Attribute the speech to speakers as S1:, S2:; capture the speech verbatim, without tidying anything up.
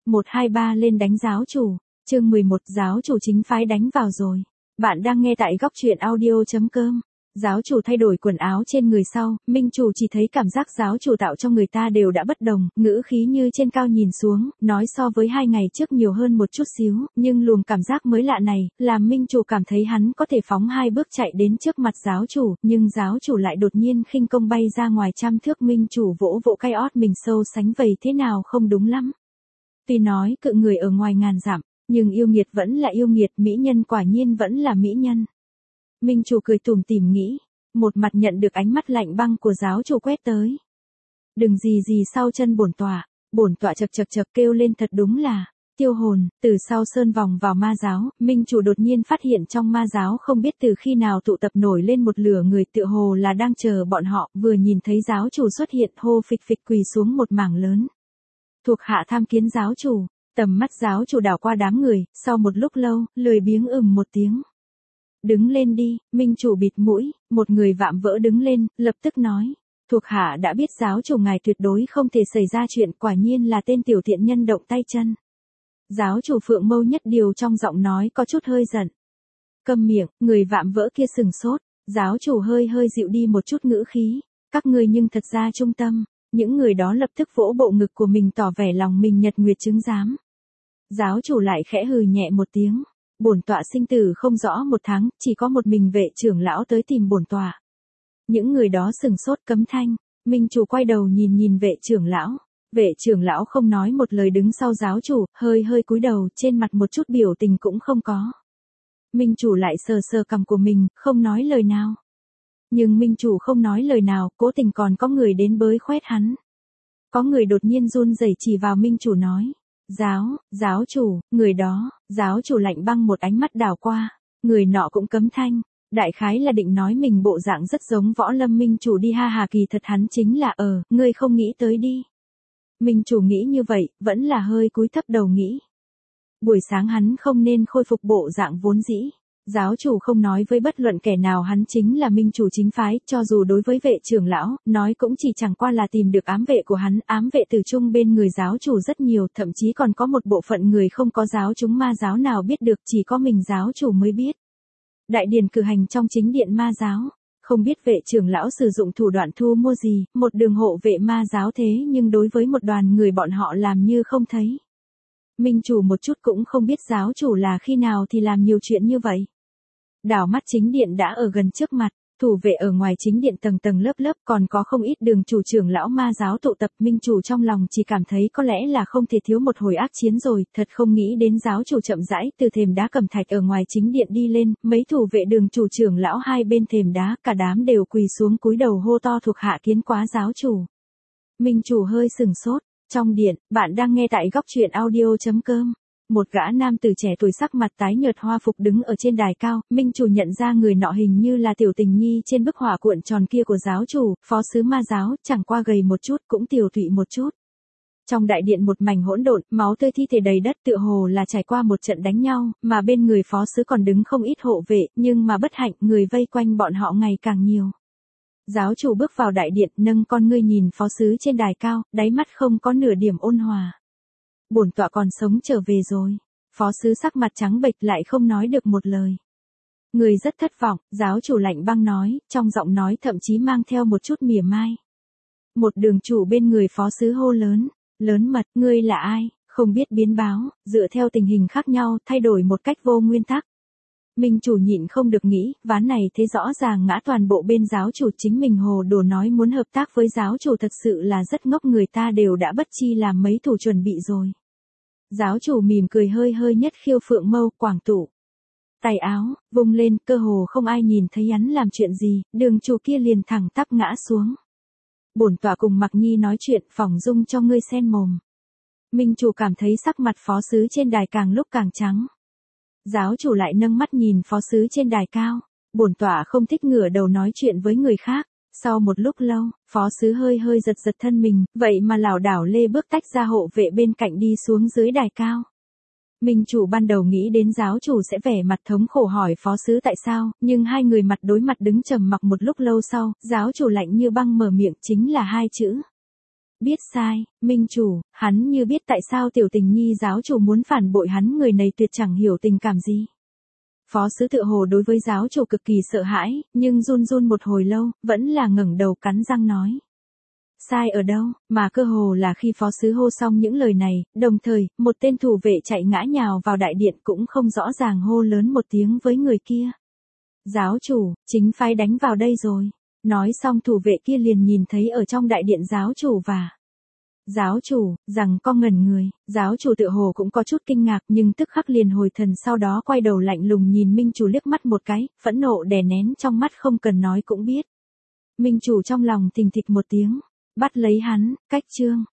S1: một hai ba lên đánh giáo chủ. Chương mười một, giáo chủ chính phái đánh vào rồi. Bạn đang nghe tại góc truyện audio chấm com. Giáo chủ thay đổi quần áo trên người sau, minh chủ chỉ thấy cảm giác giáo chủ tạo cho người ta đều đã bất đồng, ngữ khí như trên cao nhìn xuống, nói so với hai ngày trước nhiều hơn một chút xíu, nhưng luồng cảm giác mới lạ này, làm minh chủ cảm thấy hắn có thể phóng hai bước chạy đến trước mặt giáo chủ, nhưng giáo chủ lại đột nhiên khinh công bay ra ngoài trăm thước. Minh chủ vỗ vỗ cái ót mình sâu sánh vầy thế nào không đúng lắm. Tuy nói cự người ở ngoài ngàn dặm, nhưng yêu nghiệt vẫn là yêu nghiệt, mỹ nhân quả nhiên vẫn là mỹ nhân. Minh chủ cười tủm tỉm nghĩ, một mặt nhận được ánh mắt lạnh băng của giáo chủ quét tới. Đừng gì gì sau chân bổn tọa, bổn tọa chật chật chật kêu lên thật đúng là, tiêu hồn. Từ sau sơn vòng vào ma giáo, minh chủ đột nhiên phát hiện trong ma giáo không biết từ khi nào tụ tập nổi lên một lửa người tựa hồ là đang chờ bọn họ, vừa nhìn thấy giáo chủ xuất hiện hô phịch phịch quỳ xuống một mảng lớn. Thuộc hạ tham kiến giáo chủ. Tầm mắt giáo chủ đảo qua đám người, sau một lúc lâu, lười biếng ừm một tiếng. Đứng lên đi, minh chủ bịt mũi, một người vạm vỡ đứng lên, lập tức nói. Thuộc hạ đã biết giáo chủ ngài tuyệt đối không thể xảy ra chuyện, quả nhiên là tên tiểu thiện nhân động tay chân. Giáo chủ Phượng Mâu nhất điều trong giọng nói có chút hơi giận. Câm miệng, người vạm vỡ kia sừng sốt, giáo chủ hơi hơi dịu đi một chút ngữ khí. Các ngươi nhưng thật ra trung tâm, những người đó lập tức vỗ bộ ngực của mình tỏ vẻ lòng mình nhật nguyệt chứng giám. Giáo chủ lại khẽ hừ nhẹ một tiếng. Bổn tọa sinh tử không rõ một tháng, chỉ có một mình vệ trưởng lão tới tìm bổn tọa. Những người đó sừng sốt cấm thanh, minh chủ quay đầu nhìn nhìn vệ trưởng lão. Vệ trưởng lão không nói một lời đứng sau giáo chủ, hơi hơi cúi đầu, trên mặt một chút biểu tình cũng không có. Minh chủ lại sờ sờ cằm của mình, không nói lời nào. Nhưng minh chủ không nói lời nào, cố tình còn có người đến bới khoét hắn. Có người đột nhiên run rẩy chỉ vào minh chủ nói. Giáo, giáo chủ, người đó, giáo chủ lạnh băng một ánh mắt đảo qua, người nọ cũng cấm thanh, đại khái là định nói mình bộ dạng rất giống võ lâm minh chủ đi ha hà, kỳ thật hắn chính là ờ, ngươi không nghĩ tới đi. Minh chủ nghĩ như vậy, vẫn là hơi cúi thấp đầu nghĩ. Buổi sáng hắn không nên khôi phục bộ dạng vốn dĩ. Giáo chủ không nói với bất luận kẻ nào hắn chính là minh chủ chính phái, cho dù đối với vệ trưởng lão, nói cũng chỉ chẳng qua là tìm được ám vệ của hắn, ám vệ tử trung bên người giáo chủ rất nhiều, thậm chí còn có một bộ phận người không có giáo chúng ma giáo nào biết được, chỉ có mình giáo chủ mới biết. Đại điển cử hành trong chính điện ma giáo, không biết vệ trưởng lão sử dụng thủ đoạn thu mua gì, một đường hộ vệ ma giáo thế nhưng đối với một đoàn người bọn họ làm như không thấy. Minh chủ một chút cũng không biết giáo chủ là khi nào thì làm nhiều chuyện như vậy. Đảo mắt chính điện đã ở gần trước mặt, thủ vệ ở ngoài chính điện tầng tầng lớp lớp, còn có không ít đường chủ trưởng lão ma giáo tụ tập. Minh chủ trong lòng chỉ cảm thấy có lẽ là không thể thiếu một hồi ác chiến rồi, thật không nghĩ đến giáo chủ chậm rãi từ thềm đá cẩm thạch ở ngoài chính điện đi lên, mấy thủ vệ đường chủ trưởng lão hai bên thềm đá, cả đám đều quỳ xuống cúi đầu hô to thuộc hạ kiến quá giáo chủ. Minh chủ hơi sừng sốt, trong điện, bạn đang nghe tại góc truyện audio chấm com. Một gã nam tử trẻ tuổi sắc mặt tái nhợt hoa phục đứng ở trên đài cao, minh chủ nhận ra người nọ hình như là tiểu tình nhi trên bức họa cuộn tròn kia của giáo chủ, phó sứ ma giáo, chẳng qua gầy một chút cũng tiều tụy một chút. Trong đại điện một mảnh hỗn độn, máu tươi thi thể đầy đất tựa hồ là trải qua một trận đánh nhau, mà bên người phó sứ còn đứng không ít hộ vệ, nhưng mà bất hạnh người vây quanh bọn họ ngày càng nhiều. Giáo chủ bước vào đại điện nâng con ngươi nhìn phó sứ trên đài cao, đáy mắt không có nửa điểm ôn hòa. Bổn tọa còn sống trở về rồi. Phó sứ sắc mặt trắng bệch lại không nói được một lời. Người rất thất vọng, giáo chủ lạnh băng nói, trong giọng nói thậm chí mang theo một chút mỉa mai. Một đường chủ bên người phó sứ hô lớn, lớn mật, ngươi là ai, không biết biến báo, dựa theo tình hình khác nhau, thay đổi một cách vô nguyên tắc. Minh chủ nhịn không được nghĩ, ván này thế rõ ràng ngã toàn bộ bên giáo chủ, chính mình hồ đồ nói muốn hợp tác với giáo chủ thật sự là rất ngốc, người ta đều đã bất chi làm mấy thủ chuẩn bị rồi. Giáo chủ mỉm cười hơi hơi nhất khiêu Phượng Mâu, quảng tụ. Tay áo, vung lên, cơ hồ không ai nhìn thấy hắn làm chuyện gì, đường chủ kia liền thẳng tắp ngã xuống. Bổn tọa cùng Mặc Nhi nói chuyện, phỏng dung cho ngươi sen mồm. Minh chủ cảm thấy sắc mặt phó sứ trên đài càng lúc càng trắng. Giáo chủ lại nâng mắt nhìn phó sứ trên đài cao, bổn tọa không thích ngửa đầu nói chuyện với người khác. Sau một lúc lâu, phó sứ hơi hơi giật giật thân mình, vậy mà lảo đảo lê bước tách ra hộ vệ bên cạnh đi xuống dưới đài cao. Minh chủ ban đầu nghĩ đến giáo chủ sẽ vẻ mặt thống khổ hỏi phó sứ tại sao, nhưng hai người mặt đối mặt đứng trầm mặc một lúc lâu sau, giáo chủ lạnh như băng mở miệng chính là hai chữ. Biết sai, minh chủ, hắn như biết tại sao tiểu tình nhi giáo chủ muốn phản bội hắn, người này tuyệt chẳng hiểu tình cảm gì. Phó sứ tựa hồ đối với giáo chủ cực kỳ sợ hãi, nhưng run run một hồi lâu, vẫn là ngẩng đầu cắn răng nói. Sai ở đâu, mà cơ hồ là khi phó sứ hô xong những lời này, đồng thời, một tên thủ vệ chạy ngã nhào vào đại điện cũng không rõ ràng hô lớn một tiếng với người kia. Giáo chủ, chính phái đánh vào đây rồi. Nói xong thủ vệ kia liền nhìn thấy ở trong đại điện giáo chủ và giáo chủ, rằng co ngẩn người, giáo chủ tựa hồ cũng có chút kinh ngạc nhưng tức khắc liền hồi thần, sau đó quay đầu lạnh lùng nhìn minh chủ liếc mắt một cái, phẫn nộ đè nén trong mắt không cần nói cũng biết. Minh chủ trong lòng thình thịch một tiếng, bắt lấy hắn, cách chương.